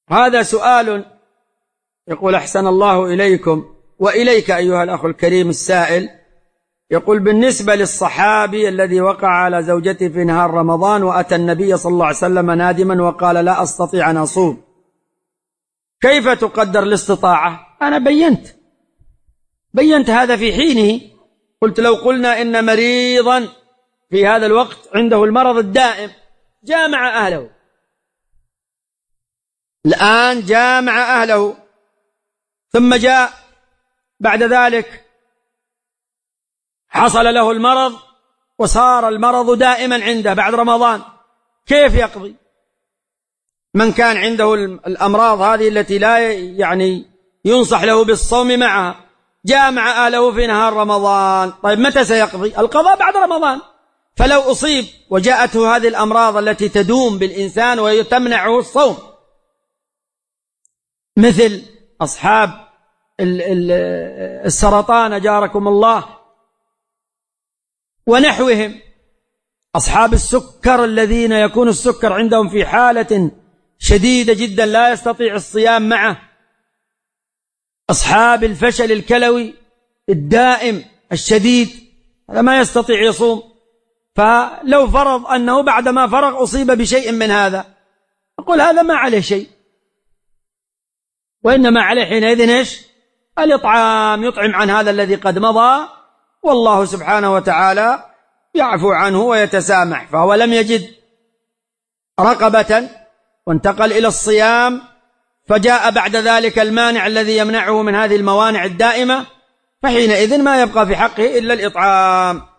هذا سؤال يقول: أحسن الله إليكم وإليك أيها الأخ الكريم السائل. يقول: بالنسبة للصحابي الذي وقع على زوجته في نهار رمضان وأتى النبي صلى الله عليه وسلم نادما وقال: لا أستطيع أن أصوم، كيف تقدر الاستطاعة؟ أنا بينت هذا في حينه. قلت: لو قلنا إن مريضا في هذا الوقت عنده المرض الدائم جامع أهله، الآن جامع أهله، ثم جاء بعد ذلك حصل له المرض وصار المرض دائما عنده بعد رمضان، كيف يقضي؟ من كان عنده الأمراض هذه التي لا ينصح له بالصوم معها، جامع أهله في نهار رمضان، طيب متى سيقضي؟ القضاء بعد رمضان. فلو أصيب وجاءته هذه الأمراض التي تدوم بالإنسان وتمنعه الصوم، مثل أصحاب السرطان أجاركم الله ونحوهم، أصحاب السكر الذين يكون السكر عندهم في حالة شديدة جدا لا يستطيع الصيام معه، أصحاب الفشل الكلوي الدائم الشديد، هذا ما يستطيع يصوم. فلو فرض أنه بعدما فرغ أصيب بشيء من هذا، أقول هذا ما عليه شيء، وإنما عليه حينئذ إيش؟ الإطعام، يطعم عن هذا الذي قد مضى، والله سبحانه وتعالى يعفو عنه ويتسامح. فهو لم يجد رقبة وانتقل إلى الصيام، فجاء بعد ذلك المانع الذي يمنعه من هذه الموانع الدائمة، فحينئذ ما يبقى في حقه إلا الإطعام.